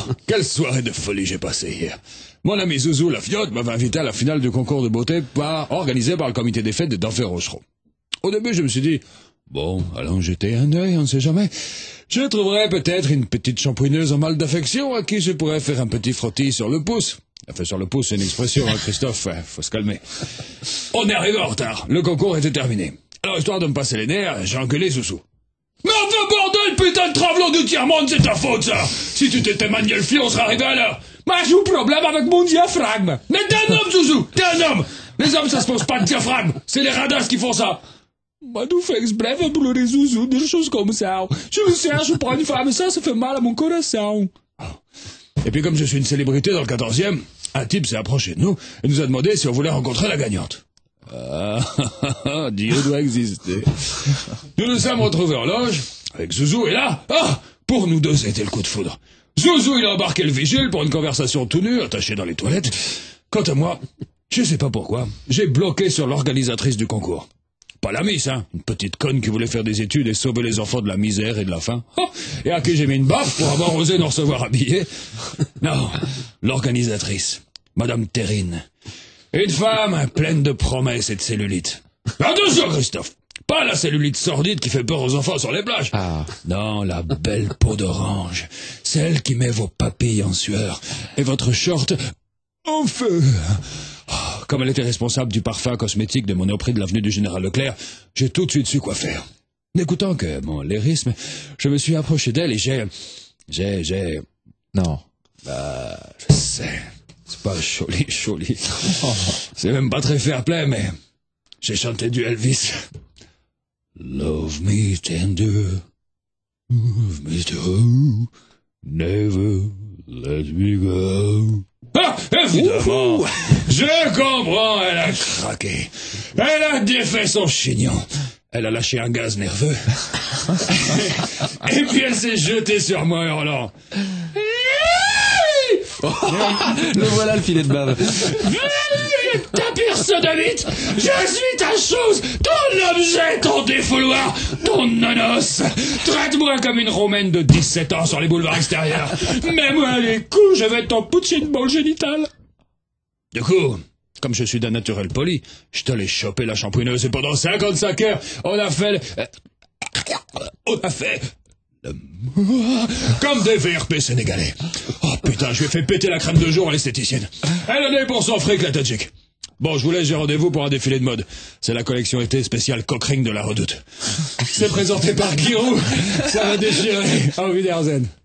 Quelle soirée de folie j'ai passé hier. Mon ami Zouzou la fiotte m'avait invité à la finale du concours de beauté organisé par le comité des fêtes de Denfert-Rochereau. Au début, je me suis dit, bon, allons jeter un œil, on ne sait jamais. Je trouverais peut-être une petite champouineuse en mal d'affection à qui je pourrais faire un petit frottis sur le pouce. Enfin, sur le pouce, c'est une expression, hein, Christophe, faut se calmer. On est arrivé en retard, le concours était terminé. Alors, histoire de me passer les nerfs, j'ai engueulé Zouzou. Mais enfin, bordel, putain de travelot du tiers-monde, c'est ta faute, ça! Si tu t'étais manié le fion, on serait arrivé à l'heure! Moi, j'ai un problème avec mon diaphragme! Mais t'es un homme, Zouzou! T'es un homme! Les hommes, ça se pose pas de diaphragme! C'est les radasses qui font ça! Bah, nous fait exprès de brûler Zouzou, des choses comme ça. Je le cherche pour une femme, ça fait mal à mon corazon. Et puis, comme je suis une célébrité dans le 14e, un type s'est approché de nous et nous a demandé si on voulait rencontrer la gagnante. Dieu doit exister. Nous nous sommes retrouvés en loge, avec Zouzou, et là, pour nous deux, c'était le coup de foudre. Zouzou, il a embarqué le vigile pour une conversation tout nu, attachée dans les toilettes. Quant à moi, je sais pas pourquoi, j'ai bloqué sur l'organisatrice du concours. Pas la miss, hein, une petite conne qui voulait faire des études et sauver les enfants de la misère et de la faim. Et à qui j'ai mis une baffe pour avoir osé nous recevoir habillés. Non, l'organisatrice, Madame Terrine. Une femme pleine de promesses et de cellulite. Attention, Christophe, pas la cellulite sordide qui fait peur aux enfants sur les plages. Non, la belle peau d'orange, celle qui met vos papilles en sueur et votre short en feu. Comme elle était responsable du parfum cosmétique de Monoprix de l'avenue du Général Leclerc, j'ai tout de suite su quoi faire. N'écoutant que mon lyrisme, je me suis approché d'elle et j'ai... Non. Je sais, c'est pas joli. C'est même pas très fair-play, mais j'ai chanté du Elvis. Love me tender, love me true, never let me go. Évidemment, je comprends, elle a craqué. Elle a défait son chignon. Elle a lâché un gaz nerveux. Et puis elle s'est jetée sur moi hurlant. Le voilà le filet de bave. Ta pire sodomite, je suis ta chose, ton objet, ton défouloir, ton nonos. Traite-moi comme une romaine de 17 ans sur les boulevards extérieurs. Mets-moi les coups, je vais ton punching ball génital. Du coup, comme je suis d'un naturel poli, je te l'ai chopé la shampouineuse et pendant 55 heures, on a fait comme des VRP sénégalais. Oh putain, je lui ai fait péter la crème de jour à l'esthéticienne. Elle en est pour son fric, la Tadjik. Bon, je vous laisse, j'ai rendez-vous pour un défilé de mode. C'est la collection été spéciale Cockring de la Redoute. C'est présenté par Giroud. Ça va déchirer. Au Wiedersehen.